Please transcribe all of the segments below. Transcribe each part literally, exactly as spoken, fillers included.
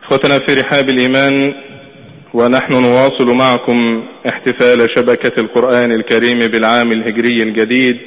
إخوتنا في رحاب الإيمان، ونحن نواصل معكم احتفال شبكة القرآن الكريم بالعام الهجري الجديد.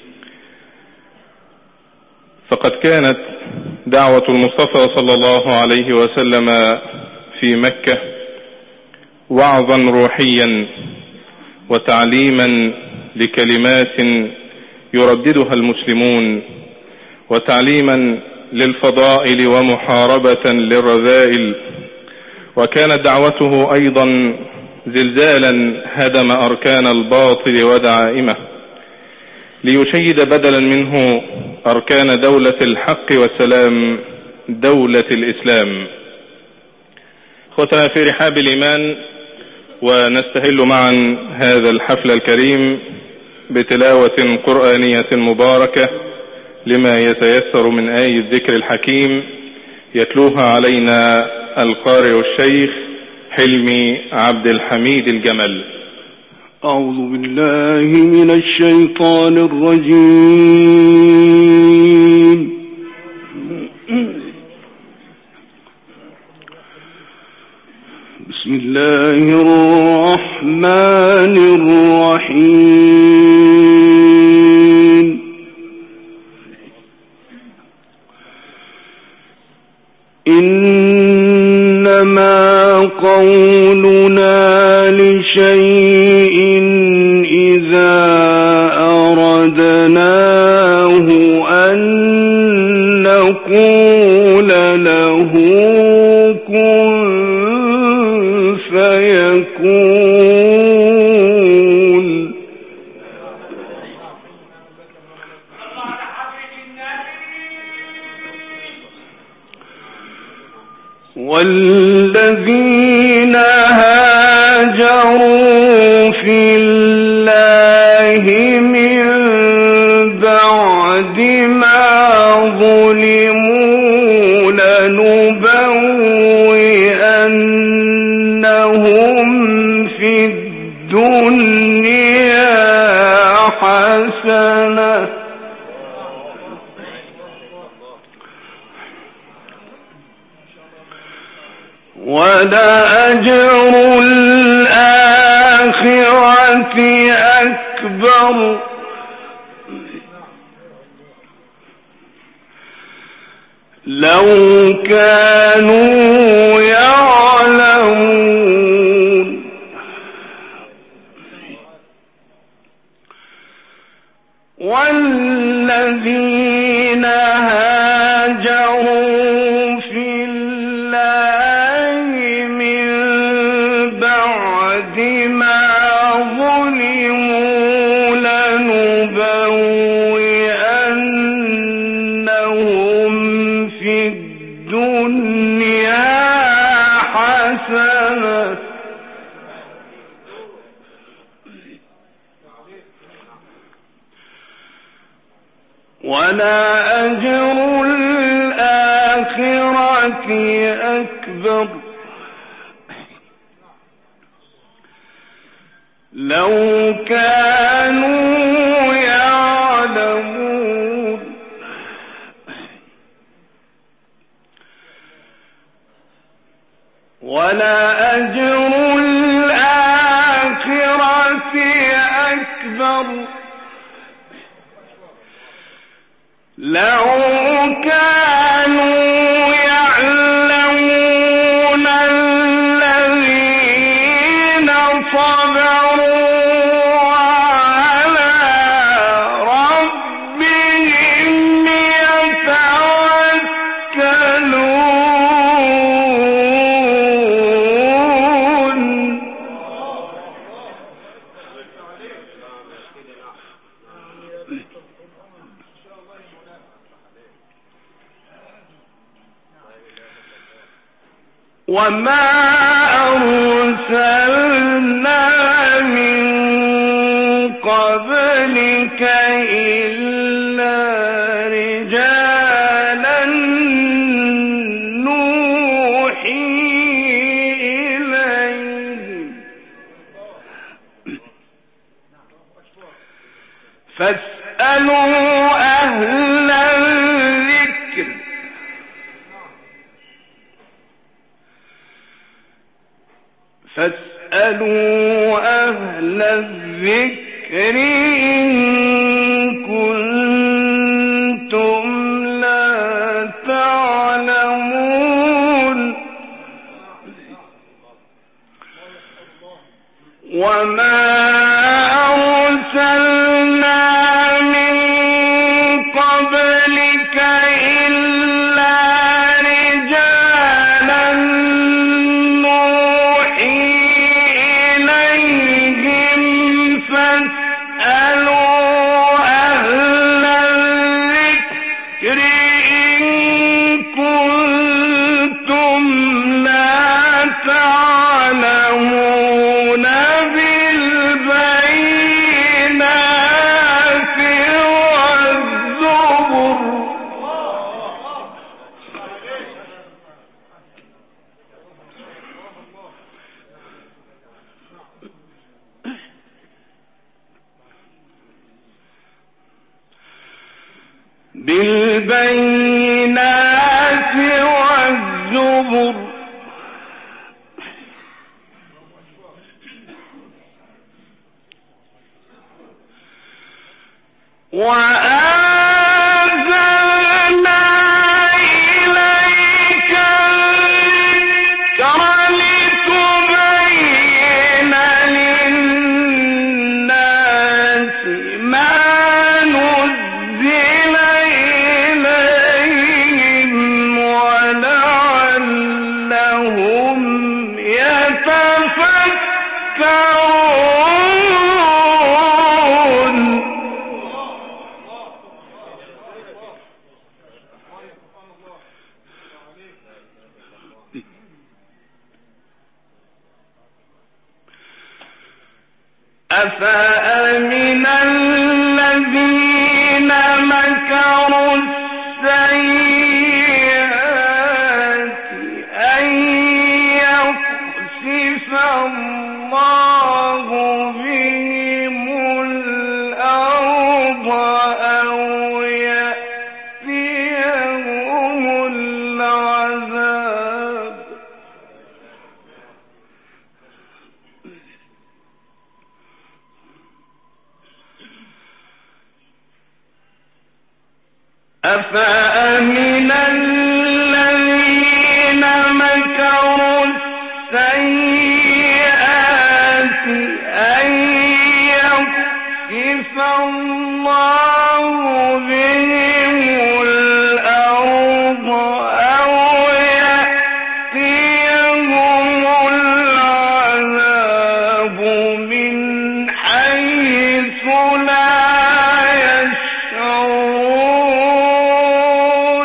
فقد كانت دعوة المصطفى صلى الله عليه وسلم في مكة وعظا روحيا وتعليما لكلمات يرددها المسلمون، وتعليما للفضائل ومحاربة للرذائل. وكانت دعوته أيضا زلزالا هدم أركان الباطل ودعائمه، ليشيد بدلا منه أركان دولة الحق والسلام، دولة الإسلام. أخوتنا في رحاب الإيمان، ونستهل معا هذا الحفل الكريم بتلاوة قرآنية مباركة لما يتيسر من آي الذكر الحكيم، يتلوها علينا القارئ الشيخ حلمي عبد الحميد الجمل. أعوذ بالله من الشيطان الرجيم. بسم الله الرحمن الرحيم. إنما قولنا لشيء إذا أردناه أن نقول له كن فيكون. والذين هاجروا في الله من بعد ما ظلموا لنبوئنهم في الدنيا حسنة ولأجر الآخرة أكبر لو كانوا يعلمون. والذين هاجروا في الله من بعد ما ظلموا لنبوئنهم في الدنيا حسنة ولأجر الآخرة أكبر لو كانوا يعلمون. ولأجر الآخرة أكبر لو كانوا يعلمون. الذين صبروا على ربهم يتوكلون. وما أرسلنا من قبلك إلا رجالا نوحي إليهم فاسألوا أهل الذكر فاسألوا أهل الذكر إن كنتم لا تعلمون وما أرسلنا من قبلك إلا رجالا نوحي إليهم فاسألوا أهل الذكر إن كنتم لا تعلمون بالبينات والزبر بالبينات والزبر وأنزلنا إليك الذكر لتبين للناس ما نزل إليهم ولعلهم يتفكرون أفأمن الذين مكروا السيئات أن يخسف الله بهم الأرض أو يأتيهم العذاب أفأمن الذين مكروا السيئات أن يخسف الله بهم الأرض أو يأتيهم العذاب من حيث لا يشعرون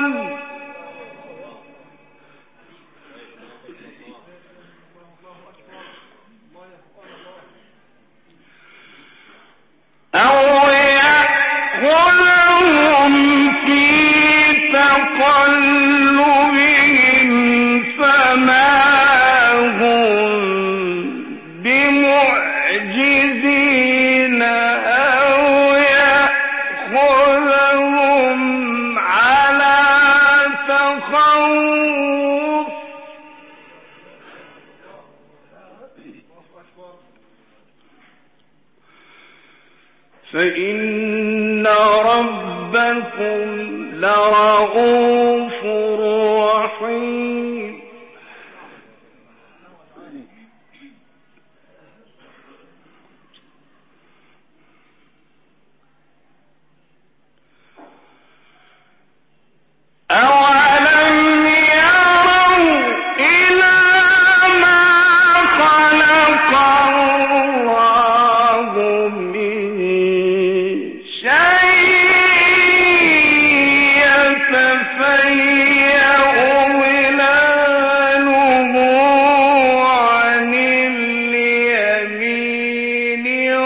أو يأخذهم في تقلبهم فما هم بمعجزين أو يأخذهم على تخوف فإن ربكم لرؤوف رحيم أولم يروا إلى ما خلق الله من شيء يتفيأ ظلاله عن اليمين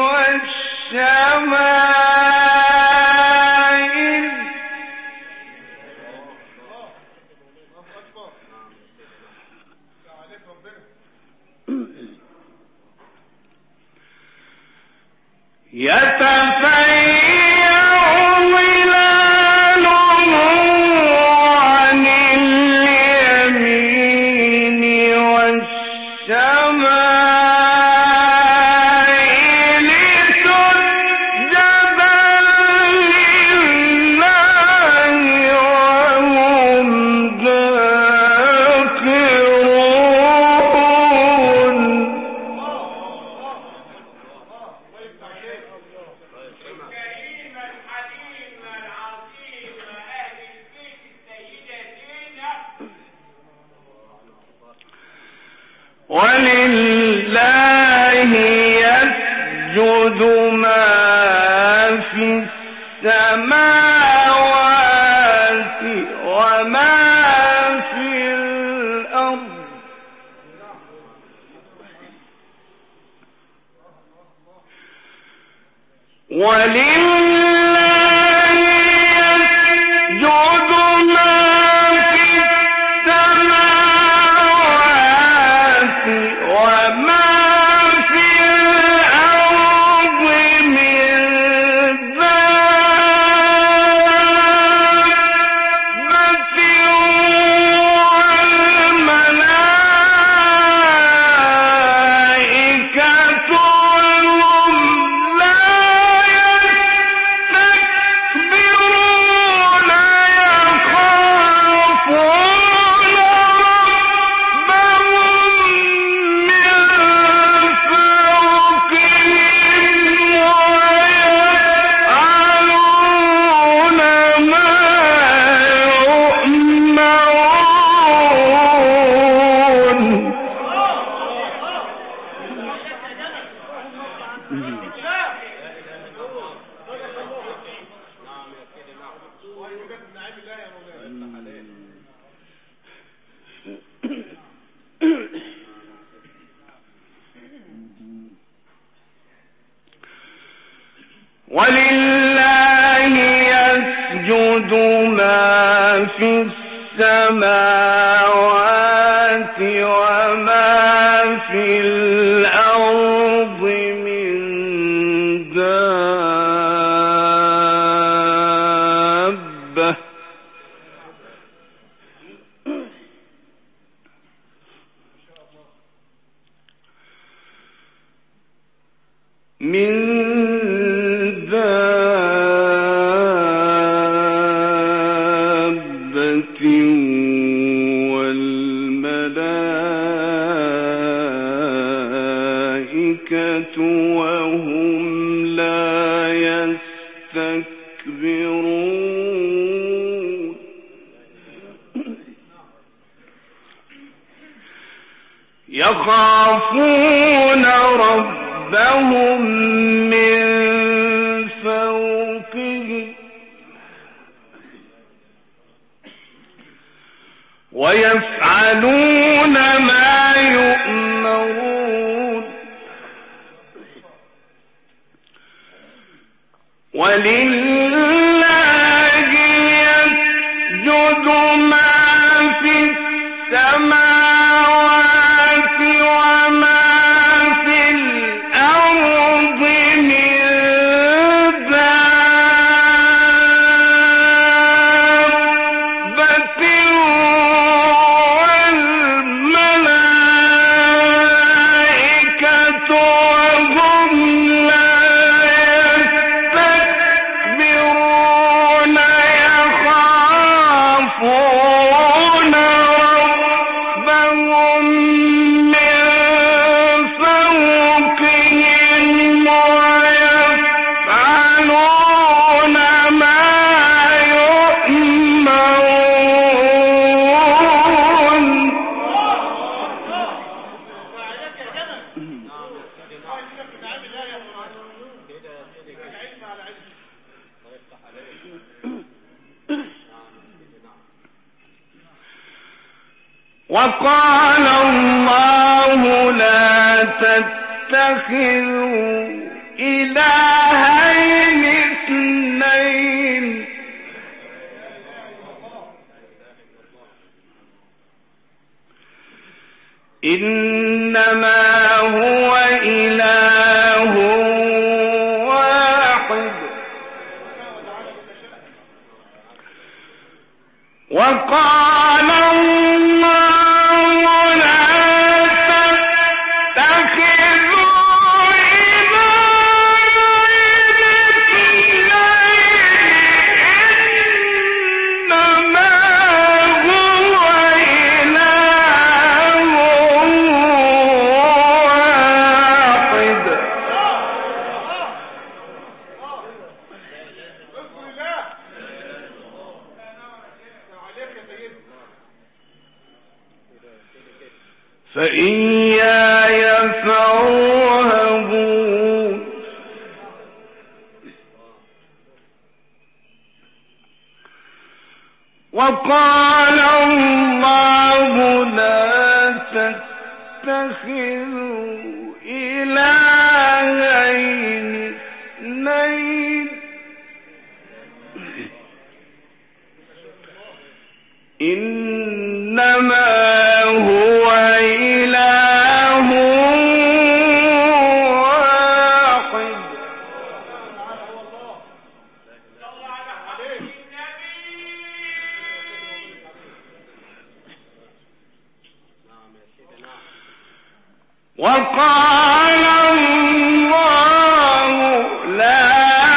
والشمائل يتفيأ ظلاله عن اليمين والشمائل يسجد ما في السماوات وما في الأرض ولله يسجد ما في السماوات وما في الأرض من دابة والملائكة وهم لا يستكبرون يخافون ربهم من فوقهم ويفعلون ما يؤمرون. ولله يسجد ما في السماوات وما في الأرض من دابة من دابة والملائكة وهم لا يستكبرون يخافون ربهم من فوقهم ويفعلون ما يؤمرون. ولله يسجد ما في السماوات وما في الأرض من دابة والملائكة وهم لا يستكبرون يخافون ربهم من فوقهم ويفعلون ما يؤمرون. وقال الله لا تتخذوا إلهين اثنين إنما هو إله واحد. وقال الله لا تتخذوا إلهين اثنين إنما هو إله واحد. فإياي فارهبون وقال الله لا تتخذوا إلهين اثنين إنما هو إله واحد وقال الله لا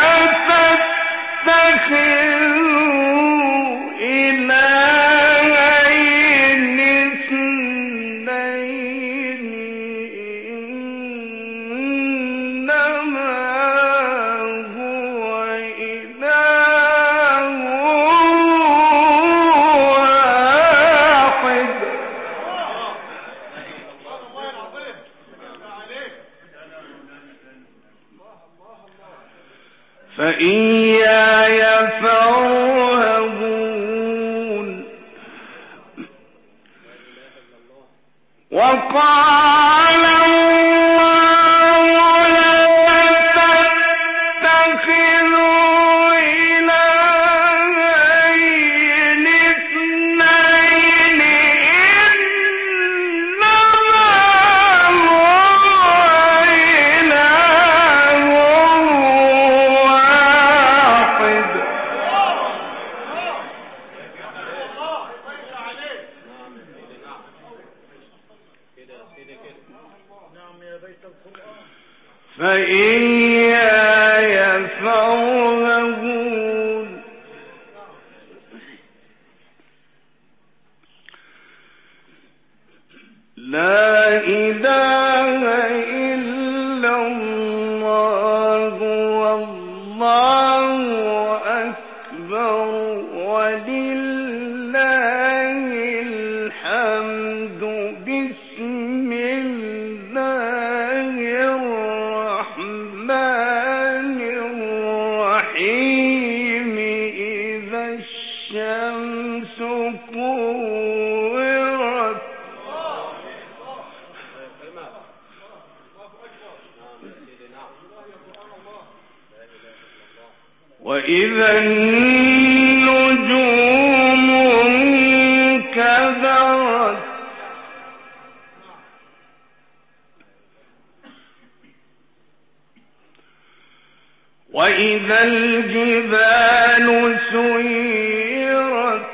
تتخذوا إلهين اثنين إنما هو إله واحد فإياي فارهبون وقال الله لا تتخذوا إلهين اثنين إنما هو إله واحد فإياي فارهبون لا إله إلا الله والله أكبر ولله الحمد بسم الله الرحمن الرحيم إذا الشمس كورت وإذا النجوم انكدرت وإذا الجبال سيرت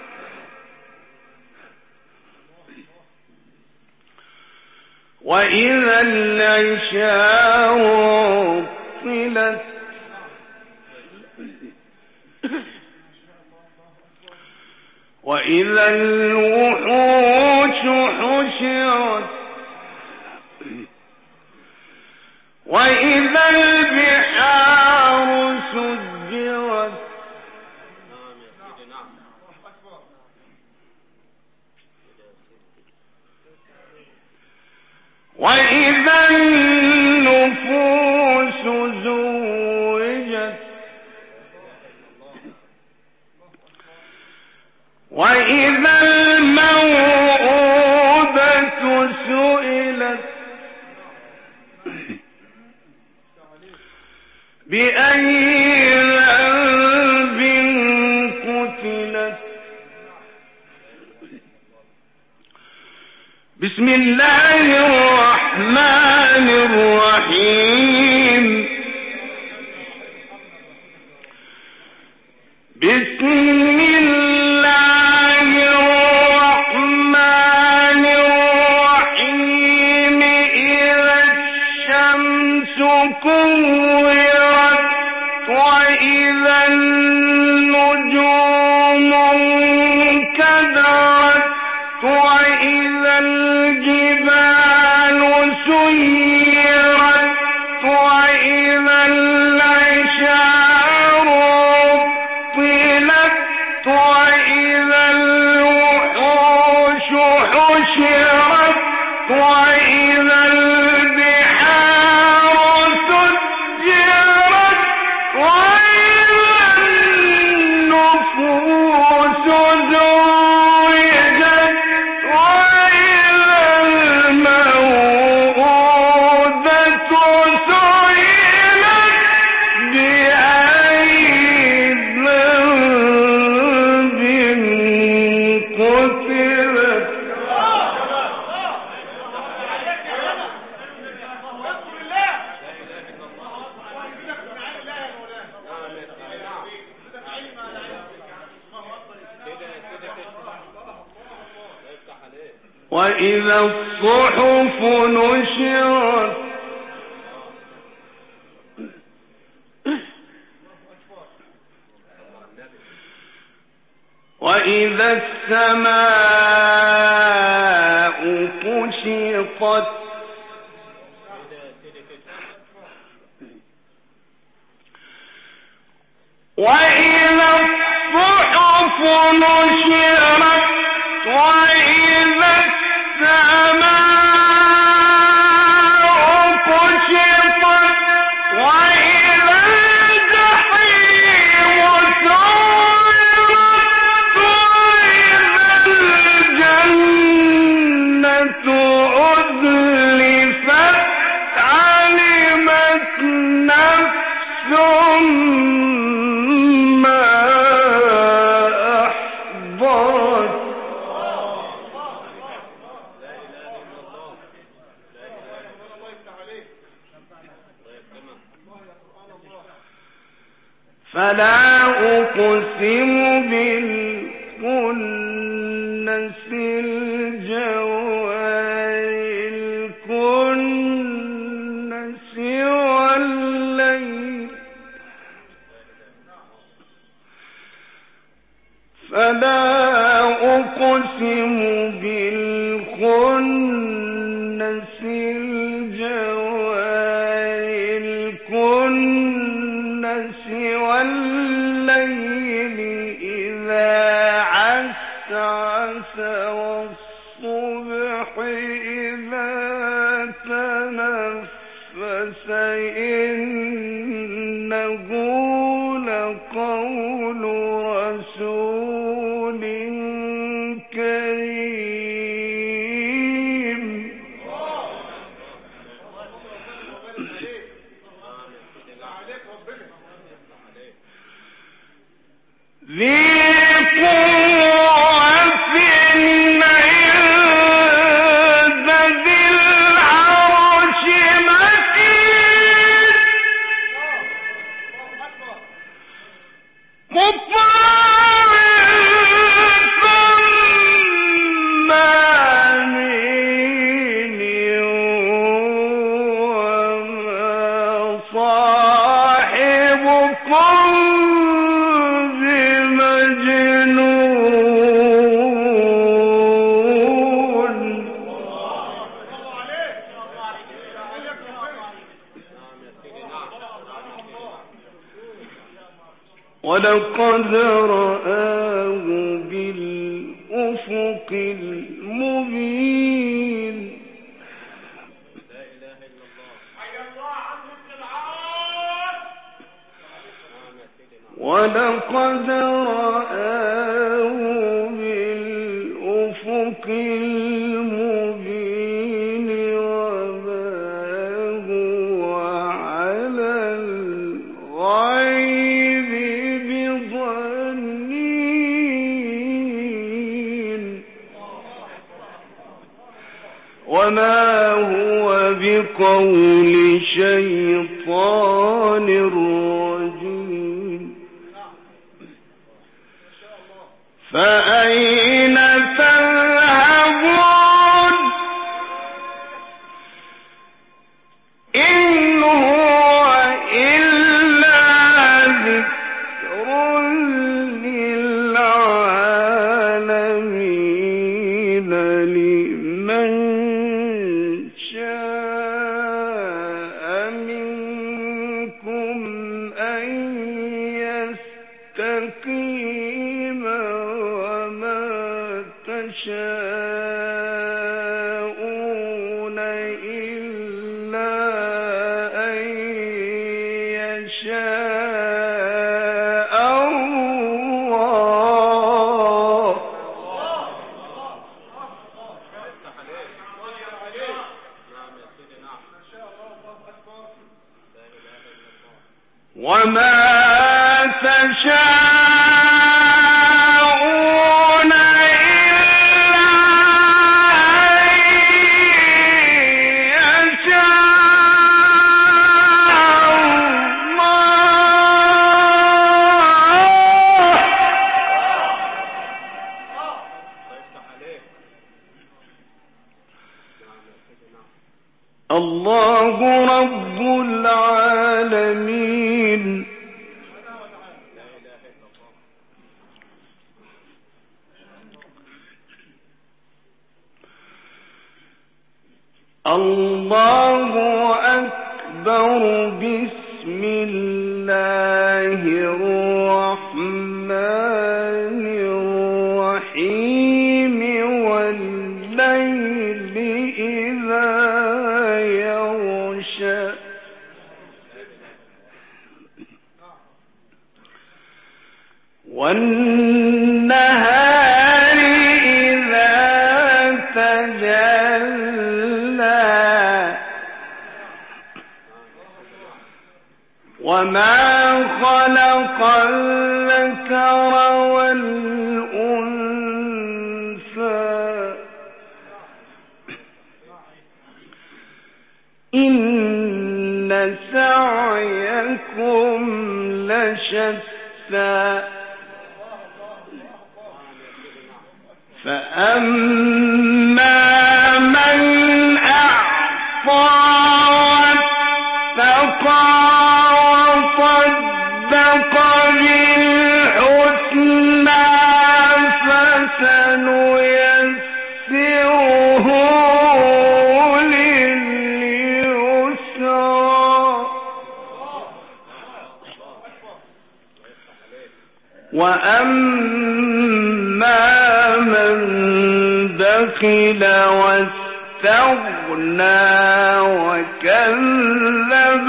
وإذا العشار عطلت وإذا الوحوش حشرت وإذا البحار سجرت وإذا النفوس زوجت وإذا الموءودة سئلت بأي ذنب قتلت بسم الله الرحمن الرحيم بسم الله الرحمن الرحيم إذا الشمس كورت وإذا النجوم انكدرت وإذا الجبال سيرت وإذا العشار عطلت وإذا الوحوش حشرت وإذا البحار سجرت وإذا النفوس زوجت وإذا الصحف نشرت وإذا السماء كشطت وإذا الصحف نشرت وإذا السماء كشطت وإذا الجحيم سعرت وإذا الجنة أزلفت علمت نفس ما أحضرت فلا أقسم بالكنس الجوار الكنس والليل فلا أقسم بالخنس الجوار الكنس والليل إذا عسعس والصبح إذا تنفس إنه لقول رسول كريم ذي قوة عند ذي العرش مكين مطاع ثم أمين وما صاحبكم ولقد رآه بالأفق المبين ولقد رآه بالأفق المبين وما هو على الغيب وما هو بقول شيطان رجيم فأين تذهبون إن هو إلا ذكر للعالمين لمن يشاءون إلا أن يشاء الله وما تشاءون الله رب العالمين. الله أكبر. بسم الله الرحمن الرحيم. والليل إذا يغشى والنهار إذا تجلى وما خلق الذكر والأنثى إن سعيكم لشتى فأما من أعطى واتقى وصدق بالحسنى فسنيسره لليسرى وأما من بخل واستغنى وكذب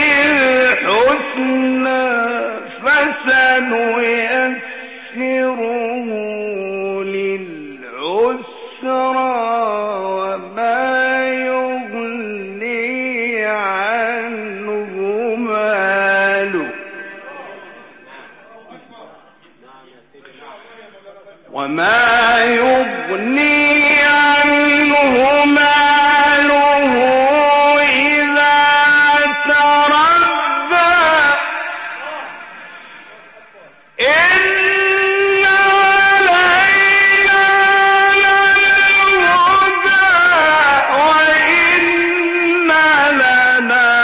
بالحسنى فسنيسره للعسرى وما يغني عنه ماله وما يغني عنه ماله إذا تردى إن علينا للهدى وإن لنا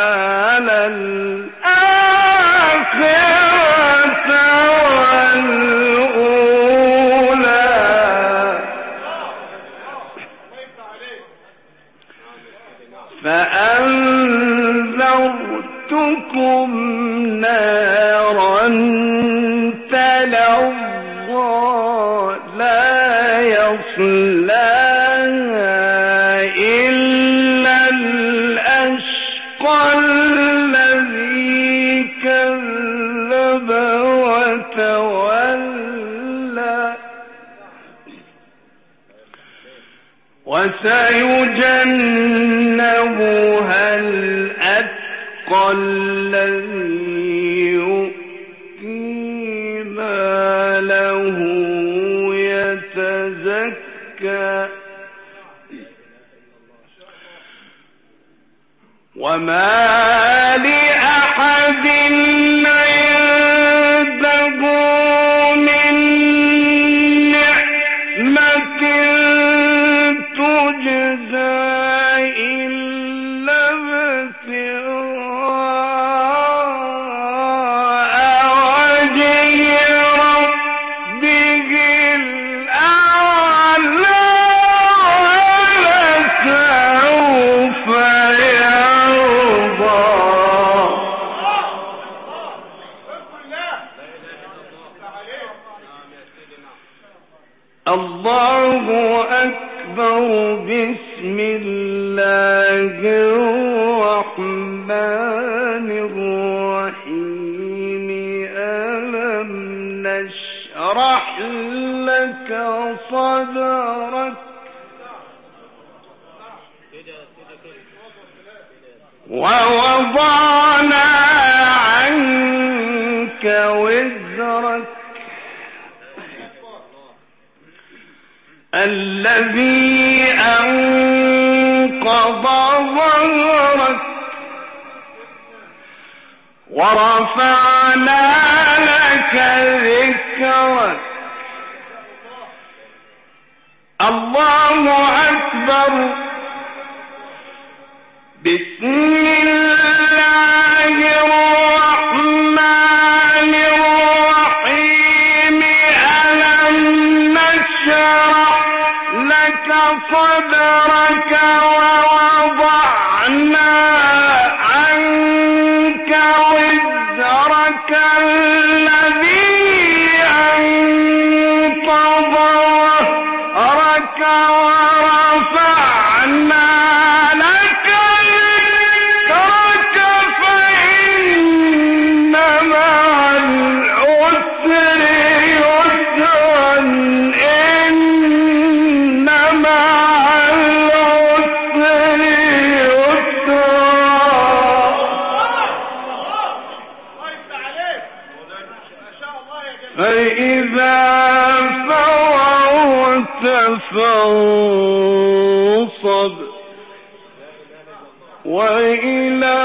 للآخرة والأولى فأنذرتكم نارا تلظى لا يصلاها إلا الأشقى الذي كذب وتولى وسيجنبها الأتقى الذي يؤتي ماله يتزكى وما لأحد عنده من نعمة تجزى إلا ابتغاء وجه ربه الأعلى ولسوف يرضى. الله أكبر. بسم الله الرحمن الرحيم. ألم نشرح لك صدرك ووضعنا عنك وزرك الذي أنقض ظهرك ورفعنا لك ذكرك. الله أكبر. بسم الله الرحمن الرحيم ألم نشرح لك صدرك ووضعنا عنك وزرك الذي أنقض ظهرك ورفعنا لك ذكرك فإن مع العسر يسرا إن مع العسر يسرا فإذا فرغت فانصب وإلى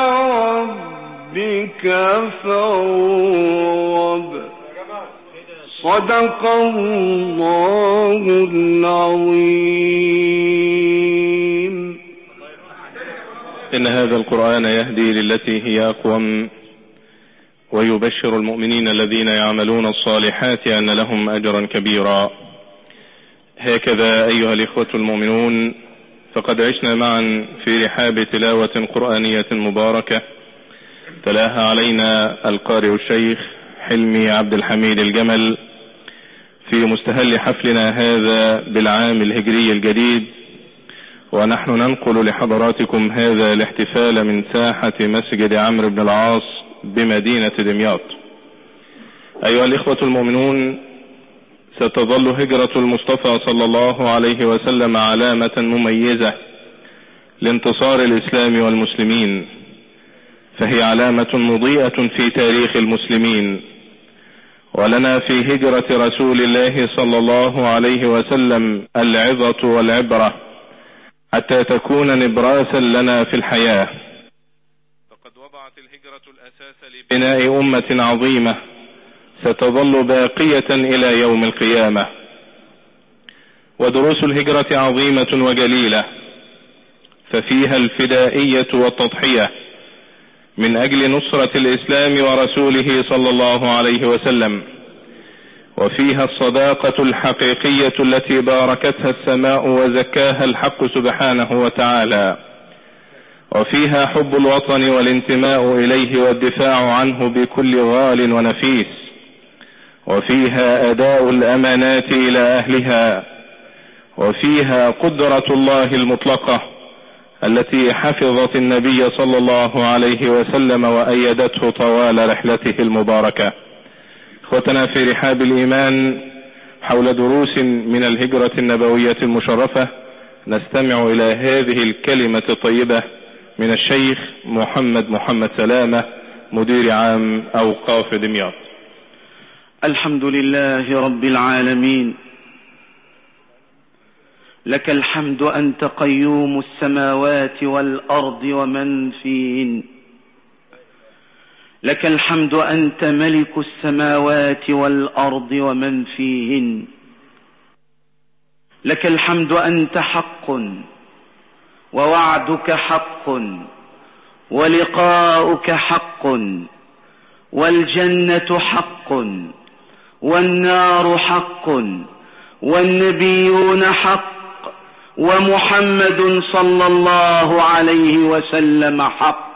ربك فارغب صدق الله العظيم. إن هذا القرآن يهدي للتي هي أقوم ويبشر المؤمنين الذين يعملون الصالحات أن لهم أجرا كبيرا. هكذا أيها الإخوة المؤمنون، فقد عشنا معا في رحاب تلاوة قرآنية مباركة تلاها علينا القارئ الشيخ حلمي عبد الحميد الجمل في مستهل حفلنا هذا بالعام الهجري الجديد، ونحن ننقل لحضراتكم هذا الاحتفال من ساحة مسجد عمرو بن العاص بمدينة دمياط. أيها الإخوة المؤمنون، ستظل هجرة المصطفى صلى الله عليه وسلم علامة مميزة لانتصار الإسلام والمسلمين، فهي علامة مضيئة في تاريخ المسلمين، ولنا في هجرة رسول الله صلى الله عليه وسلم العظة والعبرة حتى تكون نبراسا لنا في الحياة. فقد وضعت الهجرة الأساس لبناء أمة عظيمة ستظل باقية إلى يوم القيامة. ودروس الهجرة عظيمة وجليلة، ففيها الفدائية والتضحية من أجل نصرة الإسلام ورسوله صلى الله عليه وسلم، وفيها الصداقة الحقيقية التي باركتها السماء وزكاها الحق سبحانه وتعالى، وفيها حب الوطن والانتماء إليه والدفاع عنه بكل غال ونفيس، وفيها أداء الأمانات إلى أهلها، وفيها قدرة الله المطلقة التي حفظت النبي صلى الله عليه وسلم وأيدته طوال رحلته المباركة. اخوتنا في رحاب الإيمان، حول دروس من الهجرة النبوية المشرفة نستمع إلى هذه الكلمة الطيبة من الشيخ محمد محمد سلامة مدير عام أوقاف دمياط. الحمد لله رب العالمين، لك الحمد أنت قيوم السماوات والأرض ومن فيهن، لك الحمد أنت ملك السماوات والأرض ومن فيهن، لك الحمد أنت حق ووعدك حق ولقاؤك حق والجنة حق والنار حق والنبيون حق ومحمد صلى الله عليه وسلم حق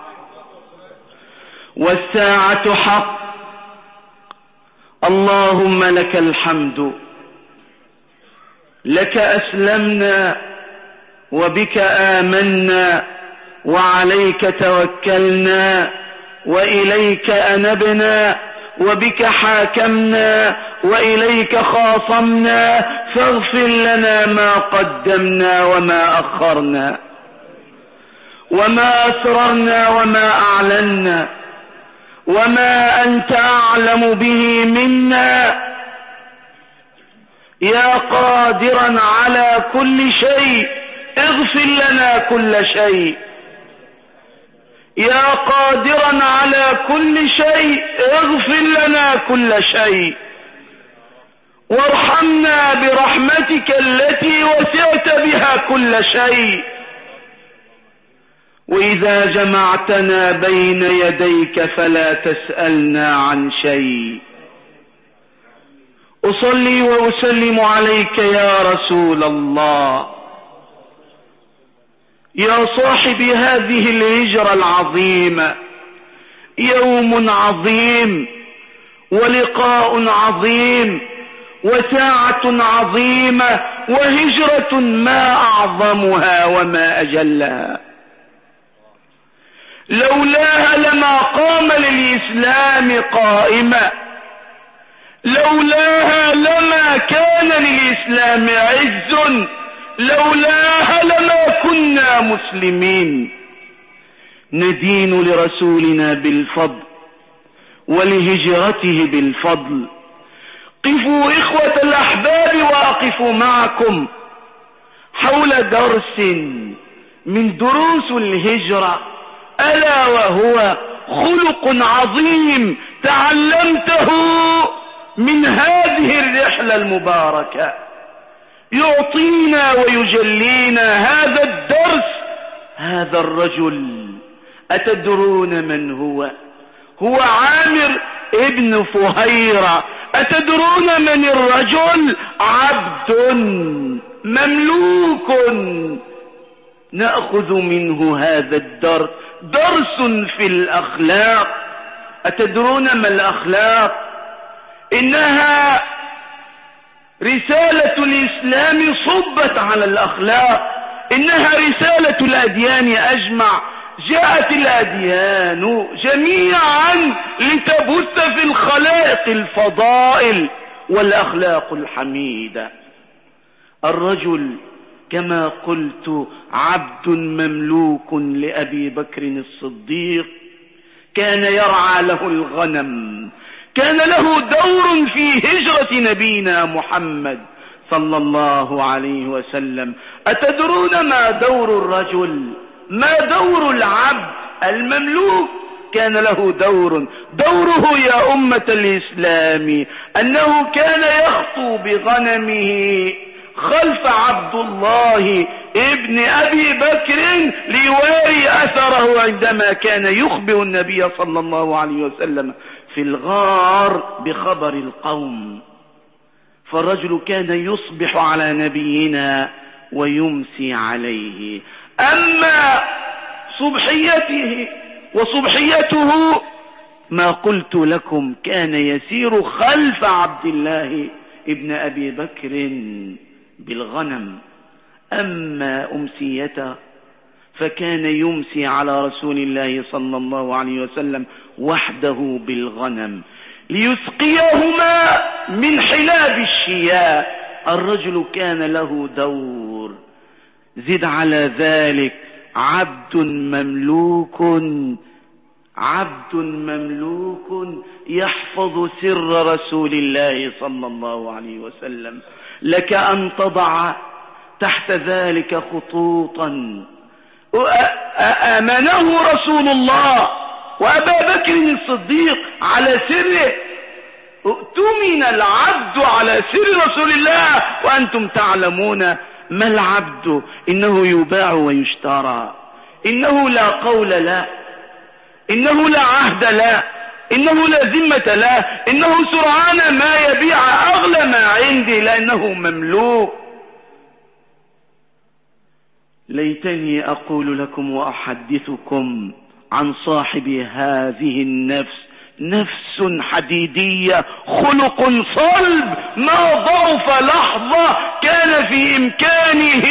والساعة حق. اللهم لك الحمد، لك أسلمنا وبك آمنا وعليك توكلنا وإليك أنبنا وبك حاكمنا وإليك خاصمنا، فاغفر لنا ما قدمنا وما أخرنا وما أسررنا وما أعلنا وما أنت أعلم به منا. يا قادرا على كل شيء اغفر لنا كل شيء، يا قادرا على كل شيء اغفر لنا كل شيء، وارحمنا برحمتك التي وسعت بها كل شيء، وإذا جمعتنا بين يديك فلا تسألنا عن شيء. أصلي وأسلم عليك يا رسول الله، يا صاحب هذه الهجرة العظيمة. يوم عظيم ولقاء عظيم وساعة عظيمة وهجرة ما أعظمها وما أجلها. لولاها لما قام للإسلام قائما، لولاها لما كان للإسلام عز، لولاها لما كنا مسلمين. ندين لرسولنا بالفضل ولهجرته بالفضل. قفوا إخوة الأحباب وأقفوا معكم حول درس من دروس الهجرة، ألا وهو خلق عظيم تعلمته من هذه الرحلة المباركة، يعطينا ويجلينا هذا الدرس. هذا الرجل أتدرون من هو؟ هو عامر ابن فهيرة. أتدرون من الرجل؟ عبد مملوك. نأخذ منه هذا الدرس، درس في الأخلاق. أتدرون ما الأخلاق؟ إنها رسالة الإسلام صبت على الأخلاق، إنها رسالة الأديان أجمع. جاءت الأديان جميعا لتبث في الخلائق الفضائل والأخلاق الحميدة. الرجل كما قلت عبد مملوك لأبي بكر الصديق، كان يرعى له الغنم، كان له دور في هجرة نبينا محمد صلى الله عليه وسلم. أتدرون ما دور الرجل؟ ما دور العبد المملوك؟ كان له دور. دوره يا أمة الإسلام أنه كان يخطو بغنمه خلف عبد الله ابن أبي بكر ليواري أثره عندما كان يخبر النبي صلى الله عليه وسلم في الغار بخبر القوم. فالرجل كان يصبح على نبينا ويمسي عليه. أما صبحيته وصبحيته ما قلت لكم، كان يسير خلف عبد الله ابن أبي بكر بالغنم. أما أمسيته فكان يمسي على رسول الله صلى الله عليه وسلم وحده بالغنم ليسقيهما من حلاب الشياء. الرجل كان له دور. زد على ذلك عبد مملوك، عبد مملوك يحفظ سر رسول الله صلى الله عليه وسلم. لك أن تضع تحت ذلك خطوطا. أمنه رسول الله وأبا بكر الصديق على سره. اؤتمن العبد على سر رسول الله وأنتم تعلمون ما العبد. إنه يباع ويشترى، إنه لا قول لا، إنه لا عهد لا، إنه لا ذمة لا، إنه سرعان ما يبيع أغلى ما عندي لأنه مملوك. ليتني أقول لكم وأحدثكم عن صاحب هذه النفس، نفس حديدية، خلق صلب، ما ضعف لحظة كان في إمكانه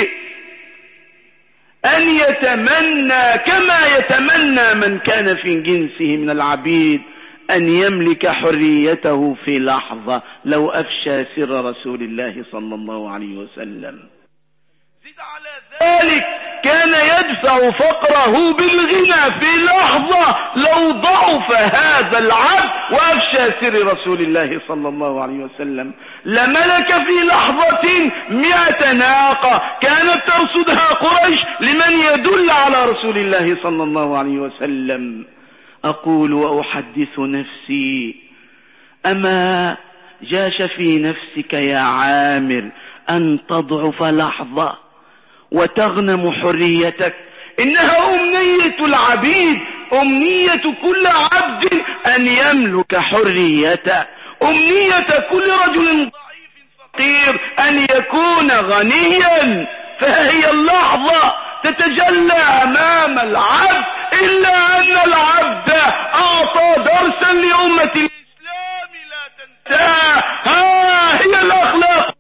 أن يتمنى كما يتمنى من كان في جنسه من العبيد أن يملك حريته في لحظة لو أفشى سر رسول الله صلى الله عليه وسلم. زد على ذلك كان يدفع فقره بالغنى في لحظة لو ضعف هذا العبد وأفشى سر رسول الله صلى الله عليه وسلم. لملك في لحظة مئة ناقة كانت ترصدها قريش لمن يدل على رسول الله صلى الله عليه وسلم. أقول وأحدث نفسي، أما جاش في نفسك يا عامر أن تضعف لحظة وتغنم حريتك إنها أمنية العبيد، أمنية كل عبد أن يملك حريته، أمنية كل رجل ضعيف فقير أن يكون غنيا. فهي اللحظة تتجلى أمام العبد، إلا أن العبد أعطى درسا لأمة الإسلام لا تنساه. ها هي الأخلاق،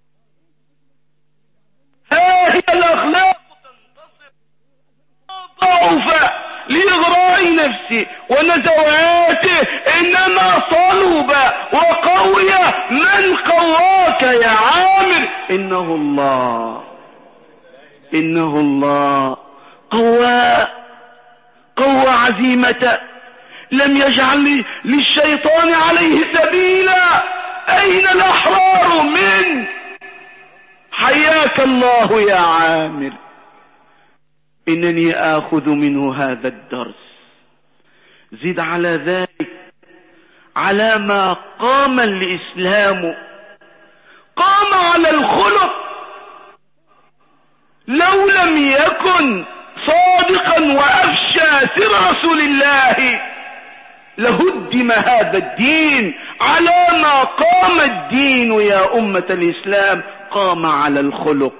ها هي الأخلاق تنتصر ضعف لإغراء نفسه ونزواته، إنما صلب وقوي من قواك يا عامر. إنه الله، إنه الله قوى قوى عزيمته، لم يجعل للشيطان عليه سبيلا. أين الأحرار من؟ حياك الله يا عامر. إنني آخذ منه هذا الدرس. زد على ذلك على ما قام الإسلام، قام على الخلق. لو لم يكن صادقا وأفشى سر رسول الله لهدم هذا الدين. على ما قام الدين يا أمة الإسلام؟ قام على الخلق.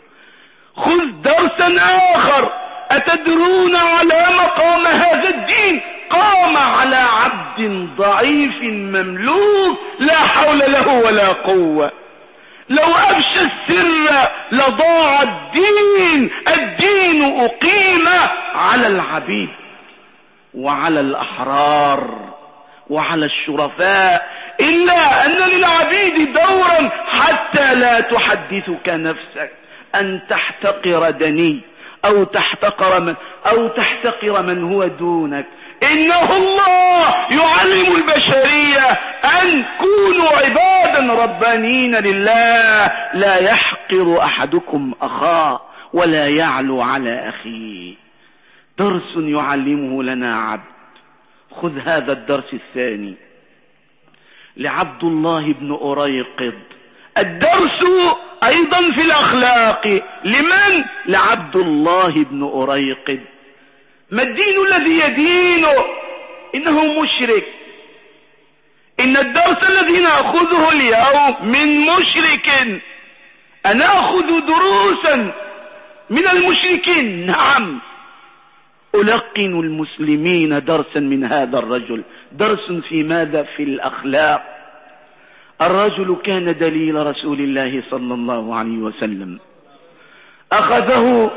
خذ درسا آخر، أتدرون على ما قام هذا الدين؟ قام على عبد ضعيف مملوك لا حول له ولا قوة. لو أفشى السر لضاع الدين. الدين أقيم على العبيد وعلى الأحرار وعلى الشرفاء، إلا أن للعبيد دورا حتى لا تحدثك نفسك أن تحتقر دني أو تحتقر من, أو تحتقر من هو دونك. إنه الله يعلم البشرية أن كونوا عبادا ربانين لله، لا يحقر أحدكم أخاه ولا يعلو على أخيه. درس يعلمه لنا عبد. خذ هذا الدرس الثاني لعبد الله بن أريقط. الدرس أيضا في الأخلاق. لمن؟ لعبد الله بن أريقط. ما الدين الذي يدينه؟ إنه مشرك. إن الدرس الذي نأخذه اليوم من مشرك. أنا أخذ دروسا من المشركين، نعم. ألقن المسلمين درسا من هذا الرجل. درس في ماذا؟ في الأخلاق. الرجل كان دليل رسول الله صلى الله عليه وسلم. أخذه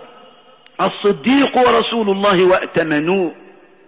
الصديق ورسول الله وائتمنوه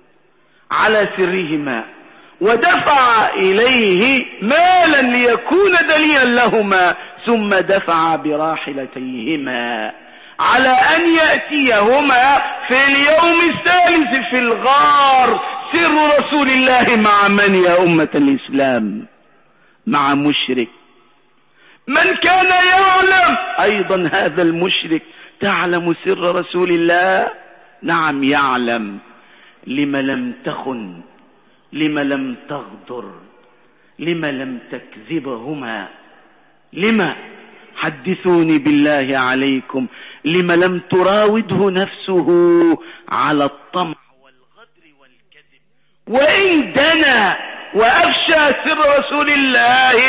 على سرهما، ودفع إليه مالا ليكون دليلا لهما، ثم دفع براحلتيهما على أن يأتيهما في اليوم الثالث في الغار. سر رسول الله مع من يا أمة الإسلام؟ مع مشرك. من كان يعلم أيضا هذا المشرك. تعلم سر رسول الله؟ نعم يعلم. لم لم تخن؟ لم لم تغدر؟ لم لم تكذبهما؟ لم؟ حدثوني بالله عليكم. لم لم تراوده نفسه على الطمع والغدر والكذب؟ وإن دنا وأفشى سر رسول الله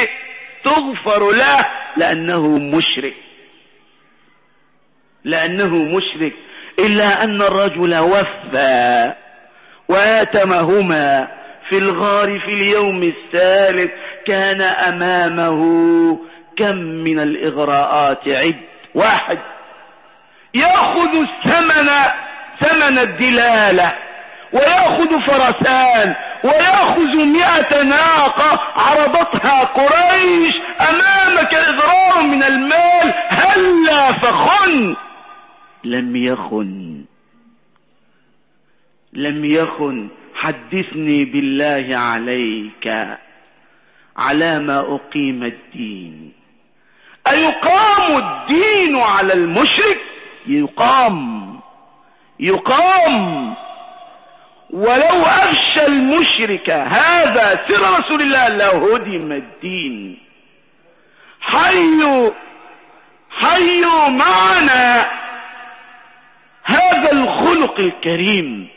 تغفر له، لأنه مشرك، لأنه مشرك. إلا أن الرجل وفى وآتمهما في الغار في اليوم الثالث. كان أمامه كم من الإغراءات. عد. واحد، يأخذ الثمن، ثمن الدلالة، ويأخذ فرسان، ويأخذ مئة ناقة عرضتها قريش أمامك إغراء من المال. هلا فخن؟ لم يخن، لم يخن. حدثني بالله عليك على ما أقيم الدين. أيقام الدين على المشرك؟ يقام، يقام. ولو أفشى المشرك هذا سر رسول الله لهدم الدين. حيوا حيوا معنا. ها الخلق الكريم.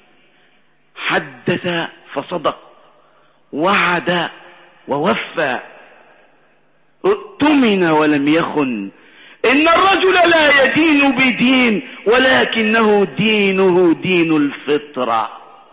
حدث فصدق، وعد ووفى، اؤتمن ولم يخن. إن الرجل لا يدين بدين، ولكنه دينه دين الفطرة.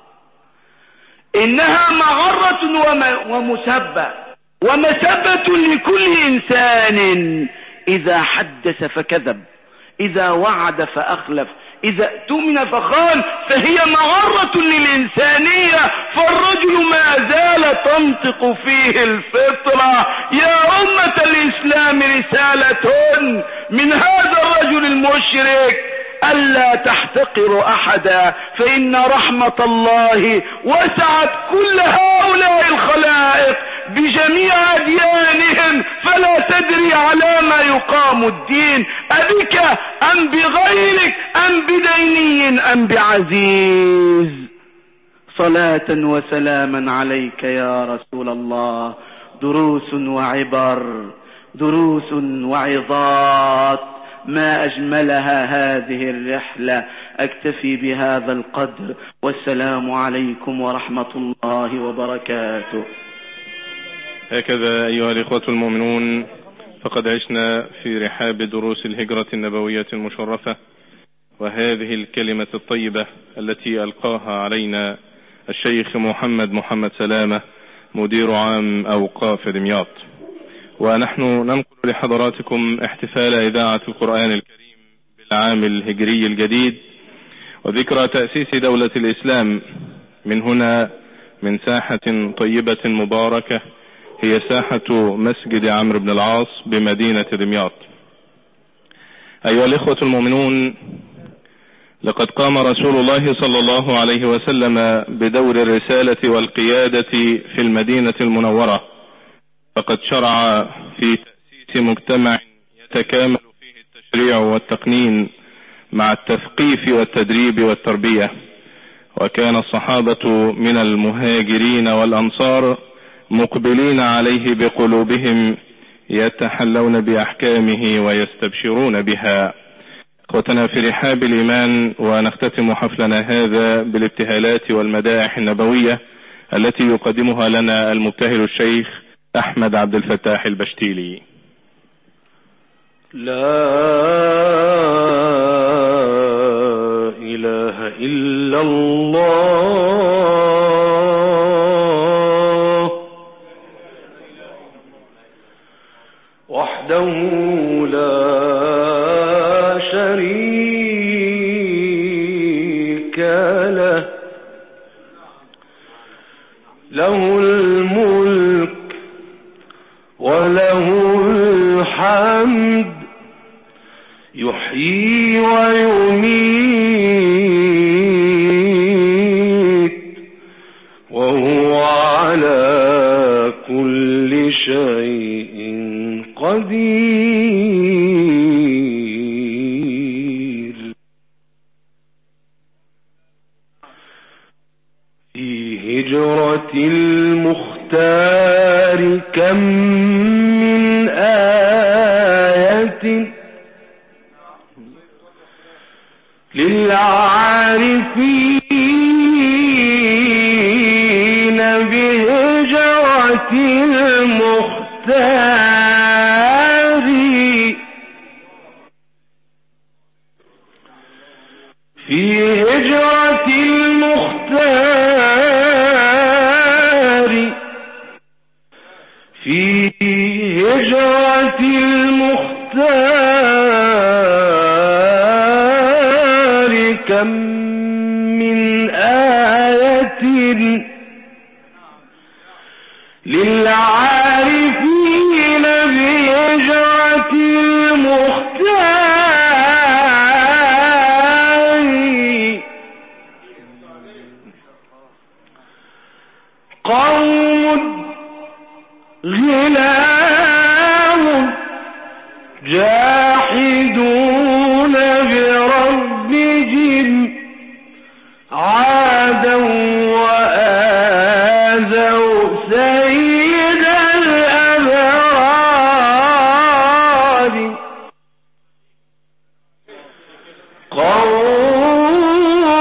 إنها مغرة ومسبة ومسبة لكل إنسان إذا حدث فكذب، إذا وعد فأخلف، إذا اؤتمن فخان، فهي مغرة للإنسانية. فالرجل ما زال تنطق فيه الفطرة. يا أمة الإسلام رسالة من هذا الرجل المشرك: ألا تحتقروا أحدا، فإن رحمة الله وسعت كل هؤلاء الخلائق بجميع أديانهم، فلا تدري على ما يقام الدين، أبك أم بغيرك أم بديني أم بعزيز. صلاة وسلاما عليك يا رسول الله. دروس وعبر، دروس وعظات، ما أجملها هذه الرحلة. أكتفي بهذا القدر، والسلام عليكم ورحمة الله وبركاته. هكذا أيها الإخوة المؤمنون، فقد عشنا في رحاب دروس الهجرة النبوية المشرفة، وهذه الكلمة الطيبة التي ألقاها علينا الشيخ محمد محمد سلامة مدير عام أوقاف دمياط. ونحن ننقل لحضراتكم احتفال إذاعة القرآن الكريم بالعام الهجري الجديد وذكرى تأسيس دولة الإسلام من هنا، من ساحة طيبة مباركة هي ساحة مسجد عمرو بن العاص بمدينة دمياط. أيها الإخوة المؤمنون، لقد قام رسول الله صلى الله عليه وسلم بدور الرسالة والقيادة في المدينة المنورة، فقد شرع في تأسيس مجتمع يتكامل فيه التشريع والتقنين مع التثقيف والتدريب والتربية. وكان الصحابة من المهاجرين والأنصار مقبلين عليه بقلوبهم، يتحلون بأحكامه ويستبشرون بها. اخوتنا في رحاب الإيمان، ونختتم حفلنا هذا بالابتهالات والمدائح النبوية التي يقدمها لنا المبتهل الشيخ أحمد عبد الفتاح البشتيلي. لا إله إلا الله وحده لا شريك له، له الملك وله الحمد، يحيي ويميت، وهو على كل شيء قدير. في هجرة المختار كم من آية للعارفين بهجرة المختار، في هجرة المختار، في هجرة المختار كم من آية للعارفين بهجرة المختار. قوم غلام جاحدون بربهم عادوا وآذوا سيد الأبرار. قوم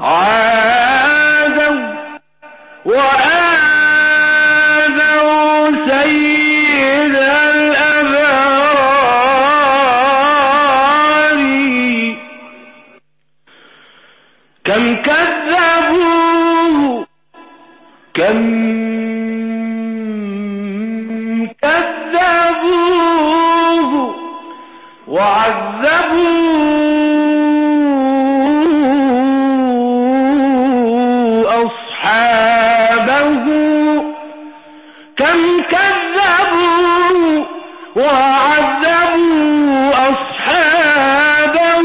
عادوا وآذوا سيد الأبرار كم كذبوه كم كذبوه وعذبوا أصحابه كم كذبوا وعذبوا أصحابه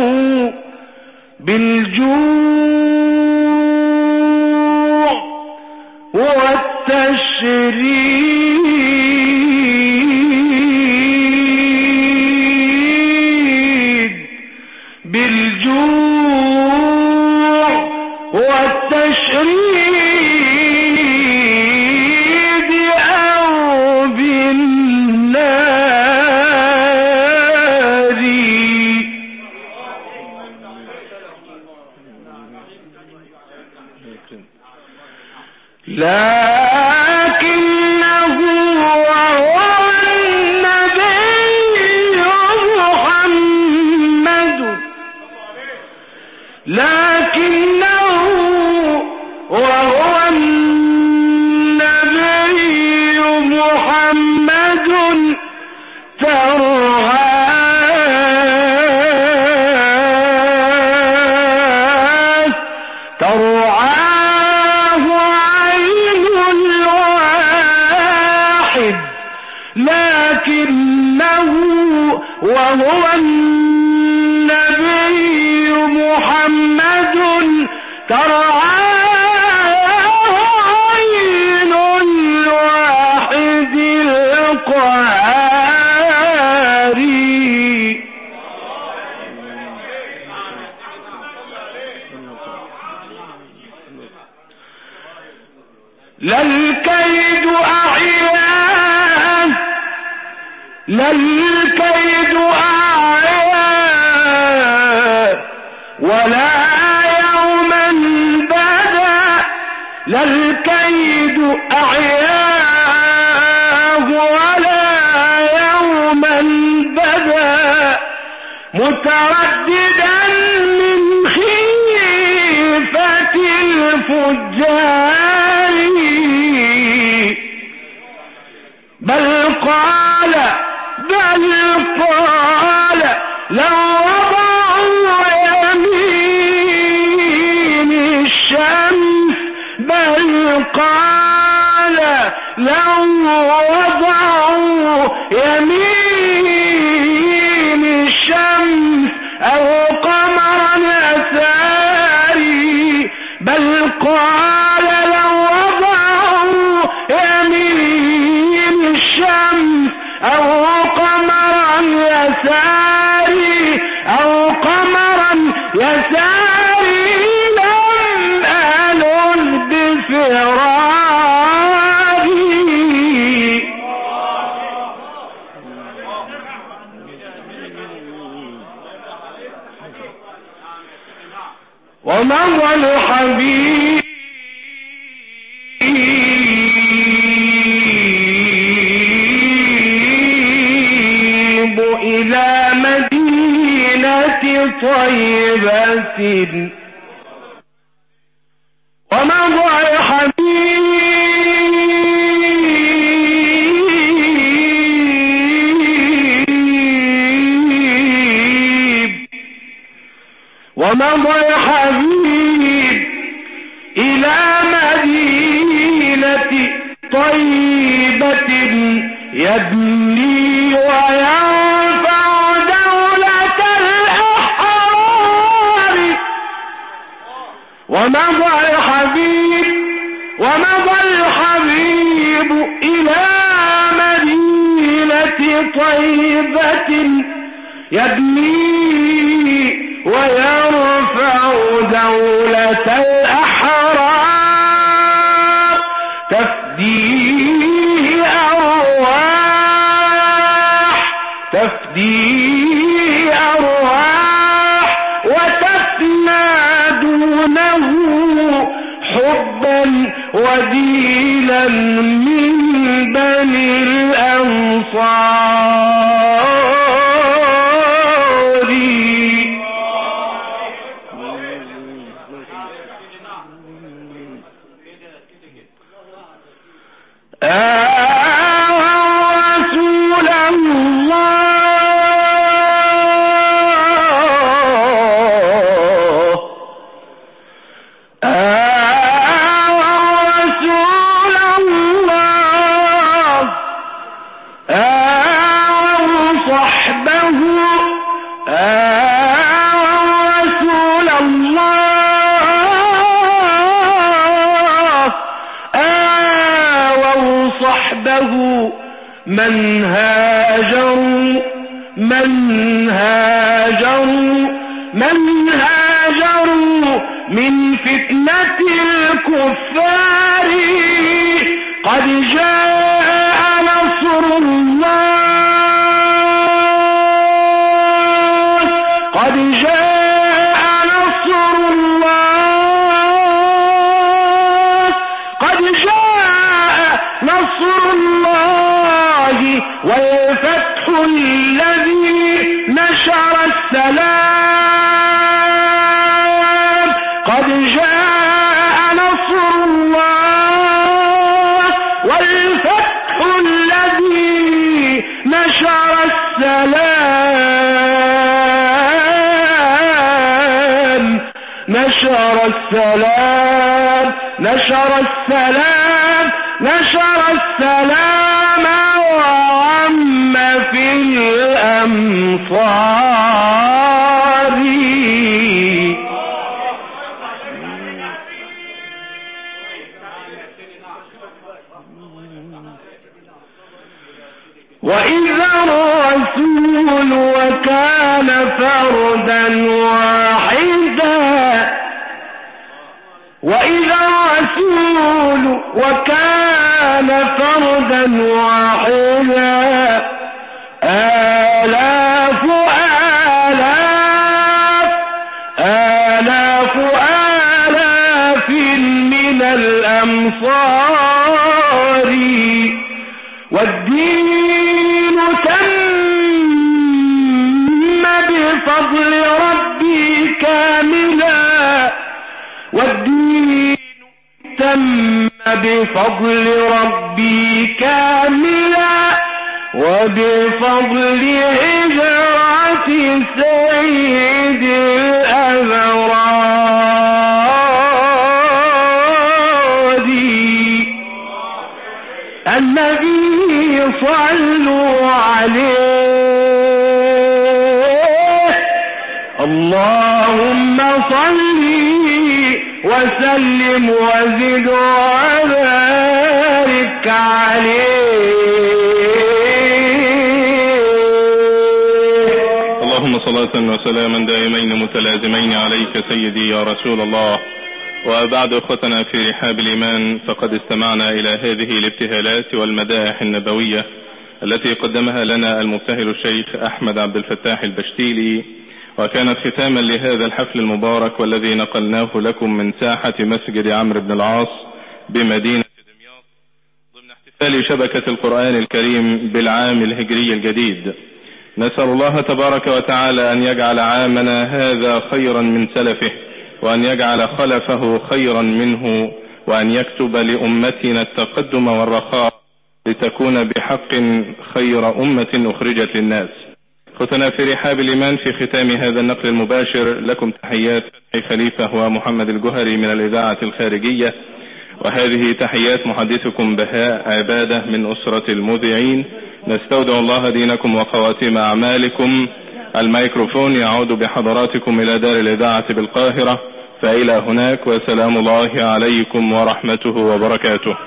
بالجوع والتشريد بالجوع والتشريد أو بالنار لكنه وهو النبي محمد لكنه وهو النبي محمد ترعاه ترعاه عين الواحد لكنه وهو النبي محمد ترعاه عين الواحد القهاري لا الكيد أعياه لا الكيد أعياه ولا يوما بدا لا الكيد أعياه ولا يوما بدا مترددا من خيفة الفجار بل قال بل قال لو وضعوا يمين الشمس بل قال لو وضعوا يمين الشمس أو قمرا يساري بل قال لو وضعوا يمين الشمس أو قمرا يساري أو قمرا يساري لم ألن بفراري ومضى الحبيب إلى مدينة طيبة ومضى الحبيب ومضى الحبيب إلى مدينة طيبة يبني ويرفع دولة الأحرار ومضى الحبيب ومضى الحبيب إلى مدينة طيبة يبني ويرفع دولة الأحرار تفديه أرواح تفديه أرواح وتفنى دون يحبونه حبا وديلا من بني الأنصار. آه رسول الله، آه رسول الله، آه صحبه، آه رسول الله، آه صحبه من هاجروا من هاجروا من هاجروا من فتنة الكفار. قد جاء نصر الله، قد جاء نصر الله، قد جاء نصر الله والفتح الذي نشر السلام. قد جاء نصر الله والفتح الذي نشر السلام، نشر السلام، نشر السلام، نشر السلام وعم في الأمصار. وإذا الرسول وكان فردا واحدا، وإذا الرسول وكان فردا واحدا، آلاف آلاف آلاف آلاف من الأمصار. والدين تم بفضل ربي كاملا، والدين تم بفضل ربي كاملا، وبفضل هجرة سيد الأبرار. النبي صلوا عليه، اللهم صل وسلم وزد وبارك عليه. اللهم صلاة وسلاما دائمين متلازمين عليك سيدي يا رسول الله. وبعد اخوتنا في رحاب الإيمان، فقد استمعنا إلى هذه الابتهالات والمدائح النبوية التي قدمها لنا المبتهل الشيخ أحمد عبد الفتاح البشتيلي، وكانت ختاما لهذا الحفل المبارك والذي نقلناه لكم من ساحة مسجد عمرو بن العاص بمدينة دمياط ضمن احتفال شبكة القرآن الكريم بالعام الهجري الجديد. نسأل الله تبارك وتعالى أن يجعل عامنا هذا خيرا من سلفه، وأن يجعل خلفه خيرا منه، وأن يكتب لأمتنا التقدم والرخاء لتكون بحق خير أمة أخرجت للناس. ختنا في رحاب الإيمان، في ختام هذا النقل المباشر لكم تحيات فتحي خليفة ومحمد الجهري من الإذاعة الخارجية، وهذه تحيات محدثكم بهاء عبادة من أسرة المذيعين. نستودع الله دينكم وخواتيم أعمالكم. الميكروفون يعود بحضراتكم إلى دار الإذاعة بالقاهرة، فإلى هناك، وسلام الله عليكم ورحمته وبركاته.